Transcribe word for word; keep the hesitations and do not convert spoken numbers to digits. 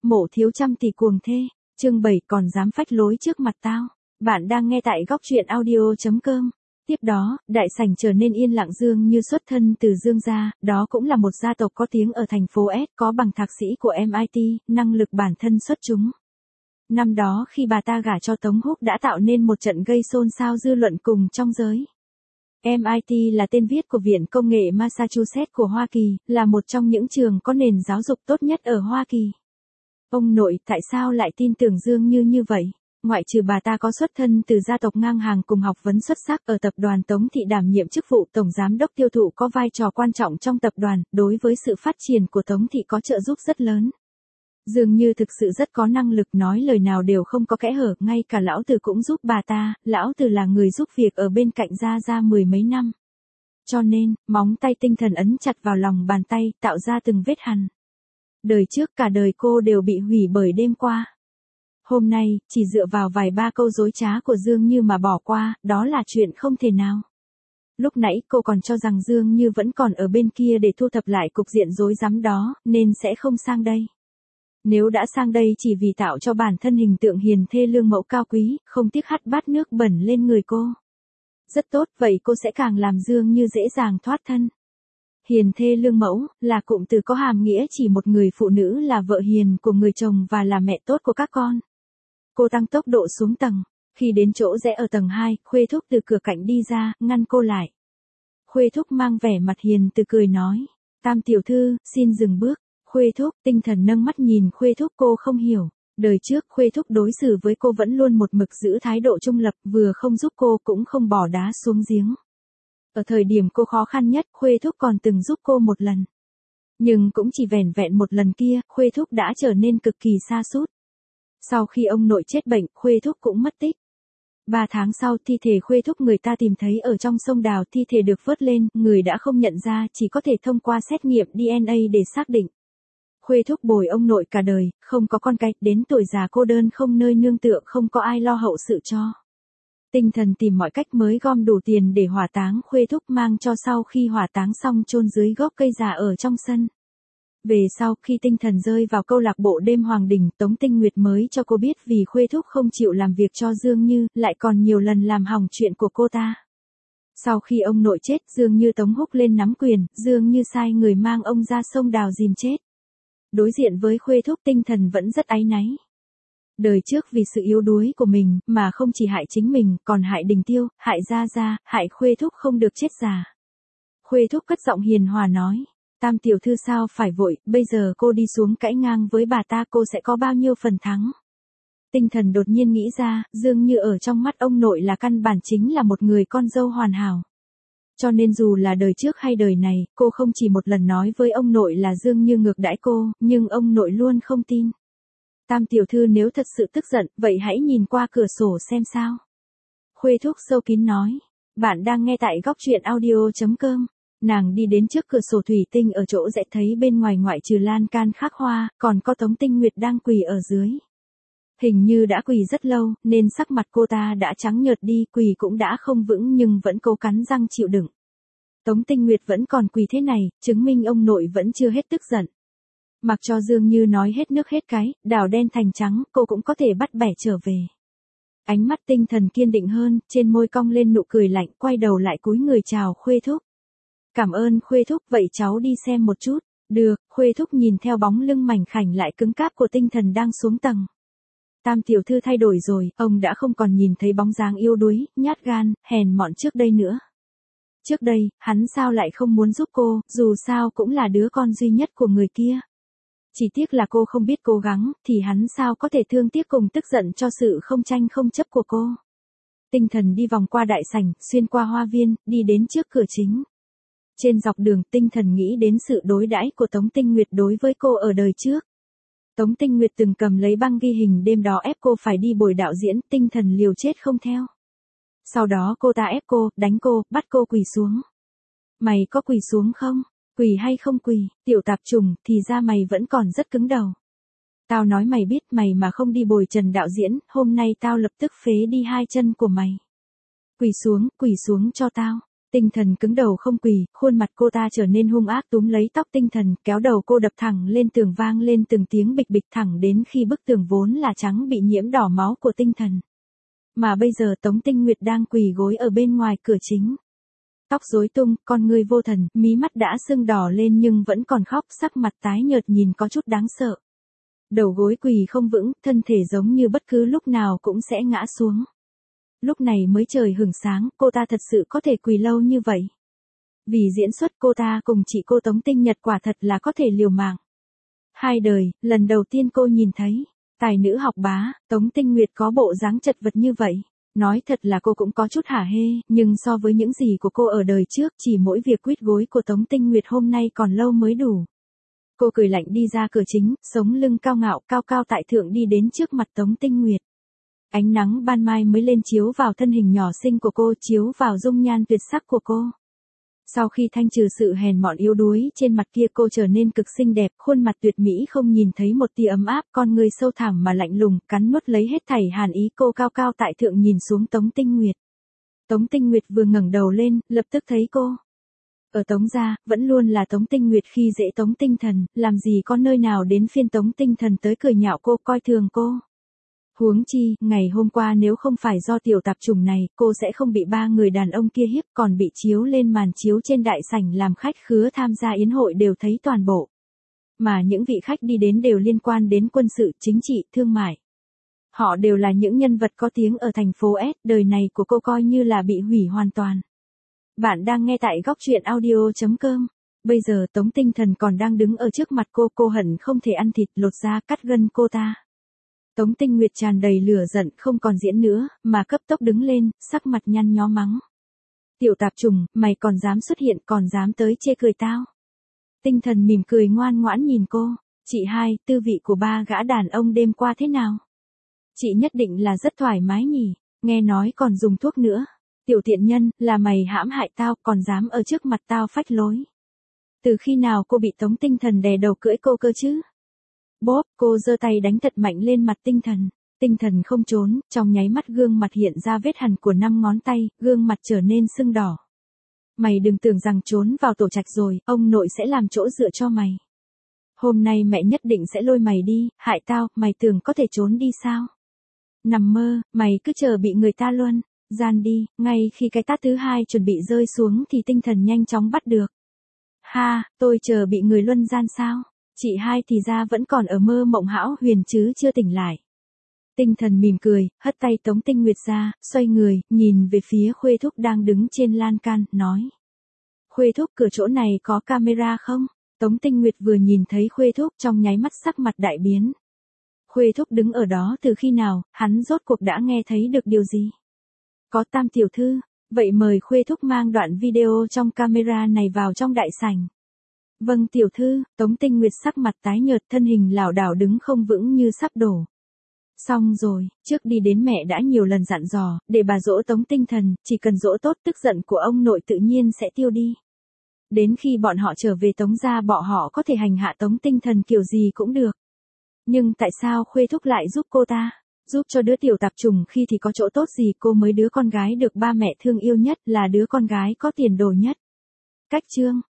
Mộ thiếu trăm tỷ cuồng thê, chương bảy còn dám phách lối trước mặt tao. Bạn đang nghe tại góc truyện audio chấm com. Tiếp đó, đại sảnh trở nên yên lặng. Dương Như xuất thân từ Dương gia, đó cũng là một gia tộc có tiếng ở thành phố S, có bằng thạc sĩ của em i tê, năng lực bản thân xuất chúng. Năm đó khi bà ta gả cho Tống Húc đã tạo nên một trận gây xôn xao dư luận cùng trong giới. em i tê là tên viết của Viện Công nghệ Massachusetts của Hoa Kỳ, là một trong những trường có nền giáo dục tốt nhất ở Hoa Kỳ. Ông nội tại sao lại tin tưởng Dương Như như vậy? Ngoại trừ bà ta có xuất thân từ gia tộc ngang hàng cùng học vấn xuất sắc ở tập đoàn Tống Thị đảm nhiệm chức vụ tổng giám đốc tiêu thụ có vai trò quan trọng trong tập đoàn, đối với sự phát triển của Tống Thị có trợ giúp rất lớn. Dương Như thực sự rất có năng lực, nói lời nào đều không có kẽ hở, ngay cả lão tử cũng giúp bà ta, lão tử là người giúp việc ở bên cạnh Gia Gia mười mấy năm. Cho nên, móng tay tinh thần ấn chặt vào lòng bàn tay, tạo ra từng vết hằn. Đời trước cả đời cô đều bị hủy bởi đêm qua. Hôm nay, chỉ dựa vào vài ba câu dối trá của Dương Như mà bỏ qua, đó là chuyện không thể nào. Lúc nãy cô còn cho rằng Dương Như vẫn còn ở bên kia để thu thập lại cục diện rối rắm đó, nên sẽ không sang đây. Nếu đã sang đây chỉ vì tạo cho bản thân hình tượng hiền thê lương mẫu cao quý, không tiếc hắt bát nước bẩn lên người cô. Rất tốt, vậy cô sẽ càng làm Dương Như dễ dàng thoát thân. Hiền thê lương mẫu, là cụm từ có hàm nghĩa chỉ một người phụ nữ là vợ hiền của người chồng và là mẹ tốt của các con. Cô tăng tốc độ xuống tầng. Khi đến chỗ rẽ ở tầng hai, Khuê Thúc từ cửa cạnh đi ra, ngăn cô lại. Khuê Thúc mang vẻ mặt hiền từ cười nói. Tam tiểu thư, xin dừng bước. Khuê Thúc, tinh thần nâng mắt nhìn Khuê Thúc, cô không hiểu. Đời trước Khuê Thúc đối xử với cô vẫn luôn một mực giữ thái độ trung lập, vừa không giúp cô cũng không bỏ đá xuống giếng. Ở thời điểm cô khó khăn nhất, Khuê Thúc còn từng giúp cô một lần. Nhưng cũng chỉ vẻn vẹn một lần kia, Khuê Thúc đã trở nên cực kỳ sa sút. Sau khi ông nội chết bệnh, Khuê Thúc cũng mất tích. Ba tháng sau, thi thể Khuê Thúc người ta tìm thấy ở trong sông đào, thi thể được vớt lên, người đã không nhận ra, chỉ có thể thông qua xét nghiệm đê en a để xác định. Khuê Thúc bồi ông nội cả đời, không có con cái, đến tuổi già cô đơn không nơi nương tựa, không có ai lo hậu sự cho. Tinh thần tìm mọi cách mới gom đủ tiền để hỏa táng Khuê Thúc, mang cho sau khi hỏa táng xong chôn dưới gốc cây già ở trong sân. Về sau, khi tinh thần rơi vào câu lạc bộ đêm Hoàng Đình, Tống Tinh Nguyệt mới cho cô biết vì Khuê Thúc không chịu làm việc cho Dương Như, lại còn nhiều lần làm hỏng chuyện của cô ta. Sau khi ông nội chết, Dương Như Tống Húc lên nắm quyền, Dương Như sai người mang ông ra sông đào dìm chết. Đối diện với Khuê Thúc, tinh thần vẫn rất áy náy. Đời trước vì sự yếu đuối của mình, mà không chỉ hại chính mình, còn hại Đình Tiêu, hại Gia Gia, hại Khuê Thúc không được chết già. Khuê Thúc cất giọng hiền hòa nói. Tam tiểu thư sao phải vội, bây giờ cô đi xuống cãi ngang với bà ta cô sẽ có bao nhiêu phần thắng. Tinh thần đột nhiên nghĩ ra, Dương Như ở trong mắt ông nội là căn bản chính là một người con dâu hoàn hảo. Cho nên dù là đời trước hay đời này, cô không chỉ một lần nói với ông nội là Dương Như ngược đãi cô, nhưng ông nội luôn không tin. Tam tiểu thư nếu thật sự tức giận, vậy hãy nhìn qua cửa sổ xem sao. Khuê Thúc sâu kín nói. Bạn đang nghe tại góc truyện audio chấm com. Nàng đi đến trước cửa sổ thủy tinh ở chỗ rẽ, thấy bên ngoài ngoại trừ lan can khắc hoa, còn có Tống Tinh Nguyệt đang quỳ ở dưới. Hình như đã quỳ rất lâu, nên sắc mặt cô ta đã trắng nhợt đi, quỳ cũng đã không vững nhưng vẫn cố cắn răng chịu đựng. Tống Tinh Nguyệt vẫn còn quỳ thế này, chứng minh ông nội vẫn chưa hết tức giận. Mặc cho Dương Như nói hết nước hết cái, đảo đen thành trắng, cô cũng có thể bắt bẻ trở về. Ánh mắt tinh thần kiên định hơn, trên môi cong lên nụ cười lạnh, quay đầu lại cúi người chào Khuê Thúc. Cảm ơn Khuê Thúc, vậy cháu đi xem một chút. Được, Khuê Thúc nhìn theo bóng lưng mảnh khảnh lại cứng cáp của tinh thần đang xuống tầng. Tam tiểu thư thay đổi rồi, ông đã không còn nhìn thấy bóng dáng yếu đuối, nhát gan, hèn mọn trước đây nữa. Trước đây, hắn sao lại không muốn giúp cô, dù sao cũng là đứa con duy nhất của người kia. Chỉ tiếc là cô không biết cố gắng, thì hắn sao có thể thương tiếc cùng tức giận cho sự không tranh không chấp của cô. Tinh thần đi vòng qua đại sảnh, xuyên qua hoa viên, đi đến trước cửa chính. Trên dọc đường, tinh thần nghĩ đến sự đối đãi của Tống Tinh Nguyệt đối với cô ở đời trước. Tống Tinh Nguyệt từng cầm lấy băng ghi hình đêm đó ép cô phải đi buổi đạo diễn, tinh thần liều chết không theo. Sau đó cô ta ép cô, đánh cô, bắt cô quỳ xuống. Mày có quỳ xuống không? Quỳ hay không quỳ, tiểu tạp trùng, thì ra mày vẫn còn rất cứng đầu. Tao nói mày biết, mày mà không đi bồi trần đạo diễn, hôm nay tao lập tức phế đi hai chân của mày. Quỳ xuống, quỳ xuống cho tao. Tinh Thần cứng đầu không quỳ, khuôn mặt cô ta trở nên hung ác túm lấy tóc Tinh Thần, kéo đầu cô đập thẳng lên tường vang lên từng tiếng bịch bịch thẳng đến khi bức tường vốn là trắng bị nhiễm đỏ máu của Tinh Thần. Mà bây giờ Tống Tinh Nguyệt đang quỳ gối ở bên ngoài cửa chính. Tóc rối tung, con ngươi vô thần, mí mắt đã sưng đỏ lên nhưng vẫn còn khóc, sắc mặt tái nhợt nhìn có chút đáng sợ. Đầu gối quỳ không vững, thân thể giống như bất cứ lúc nào cũng sẽ ngã xuống. Lúc này mới trời hửng sáng, cô ta thật sự có thể quỳ lâu như vậy. Vì diễn xuất cô ta cùng chị cô Tống Tinh Nhật quả thật là có thể liều mạng. Hai đời, lần đầu tiên cô nhìn thấy, tài nữ học bá, Tống Tinh Nguyệt có bộ dáng chật vật như vậy. Nói thật là cô cũng có chút hả hê, nhưng so với những gì của cô ở đời trước, chỉ mỗi việc quýt gối của Tống Tinh Nguyệt hôm nay còn lâu mới đủ. Cô cười lạnh đi ra cửa chính, sống lưng cao ngạo cao cao tại thượng đi đến trước mặt Tống Tinh Nguyệt. Ánh nắng ban mai mới lên chiếu vào thân hình nhỏ xinh của cô, chiếu vào dung nhan tuyệt sắc của cô. Sau khi thanh trừ sự hèn mọn yếu đuối trên mặt kia, cô trở nên cực xinh đẹp, khuôn mặt tuyệt mỹ không nhìn thấy một tia ấm áp, con người sâu thẳm mà lạnh lùng, cắn nuốt lấy hết thảy hàn ý. Cô cao cao tại thượng nhìn xuống Tống Tinh Nguyệt. Tống Tinh Nguyệt vừa ngẩng đầu lên, lập tức thấy cô. Ở Tống gia, vẫn luôn là Tống Tinh Nguyệt khi dễ Tống Tinh Thần, làm gì có nơi nào đến phiên Tống Tinh Thần tới cười nhạo cô, coi thường cô. Huống chi, ngày hôm qua nếu không phải do tiểu tạp chủng này, cô sẽ không bị ba người đàn ông kia hiếp, còn bị chiếu lên màn chiếu trên đại sảnh làm khách khứa tham gia yến hội đều thấy toàn bộ. Mà những vị khách đi đến đều liên quan đến quân sự, chính trị, thương mại. Họ đều là những nhân vật có tiếng ở thành phố S, đời này của cô coi như là bị hủy hoàn toàn. Bạn đang nghe tại góc truyện audio chấm com. Bây giờ Tống Tinh Thần còn đang đứng ở trước mặt cô, cô hận không thể ăn thịt, lột da, cắt gân cô ta. Tống Tinh Nguyệt tràn đầy lửa giận, không còn diễn nữa, mà cấp tốc đứng lên, sắc mặt nhăn nhó mắng. Tiểu tạp trùng, mày còn dám xuất hiện, còn dám tới chê cười tao. Tinh Thần mỉm cười ngoan ngoãn nhìn cô. Chị hai, tư vị của ba gã đàn ông đêm qua thế nào? Chị nhất định là rất thoải mái nhỉ, nghe nói còn dùng thuốc nữa. Tiểu tiện nhân, là mày hãm hại tao, còn dám ở trước mặt tao phách lối. Từ khi nào cô bị Tống Tinh Thần đè đầu cưỡi cô cơ chứ? Bốp, cô giơ tay đánh thật mạnh lên mặt Tinh Thần. Tinh Thần không trốn, trong nháy mắt gương mặt hiện ra vết hằn của năm ngón tay, gương mặt trở nên sưng đỏ. Mày đừng tưởng rằng trốn vào tổ trạch rồi, ông nội sẽ làm chỗ dựa cho mày. Hôm nay mẹ nhất định sẽ lôi mày đi, hại tao, mày tưởng có thể trốn đi sao? Nằm mơ, mày cứ chờ bị người ta luân gian đi. Ngay khi cái tát thứ hai chuẩn bị rơi xuống thì Tinh Thần nhanh chóng bắt được. Ha, tôi chờ bị người luân gian sao? Chị hai thì ra vẫn còn ở mơ mộng hão huyền chứ chưa tỉnh lại. Tinh Thần mỉm cười, hất tay Tống Tinh Nguyệt ra, xoay người, nhìn về phía Khuê Thúc đang đứng trên lan can, nói. Khuê Thúc, cửa chỗ này có camera không? Tống Tinh Nguyệt vừa nhìn thấy Khuê Thúc trong nháy mắt sắc mặt đại biến. Khuê Thúc đứng ở đó từ khi nào, hắn rốt cuộc đã nghe thấy được điều gì? Có Tam tiểu thư, vậy mời Khuê Thúc mang đoạn video trong camera này vào trong đại sảnh. Vâng tiểu thư. Tống Tinh Nguyệt sắc mặt tái nhợt, thân hình lảo đảo đứng không vững như sắp đổ. Xong rồi, trước đi đến mẹ đã nhiều lần dặn dò, để bà dỗ Tống Tinh Thần, chỉ cần dỗ tốt tức giận của ông nội tự nhiên sẽ tiêu đi. Đến khi bọn họ trở về Tống gia, bọn họ có thể hành hạ Tống Tinh Thần kiểu gì cũng được. Nhưng tại sao Khuê Thúc lại giúp cô ta? Giúp cho đứa tiểu tạp trùng khi thì có chỗ tốt gì? Cô mới đứa con gái được ba mẹ thương yêu nhất, là đứa con gái có tiền đồ nhất. Cách chương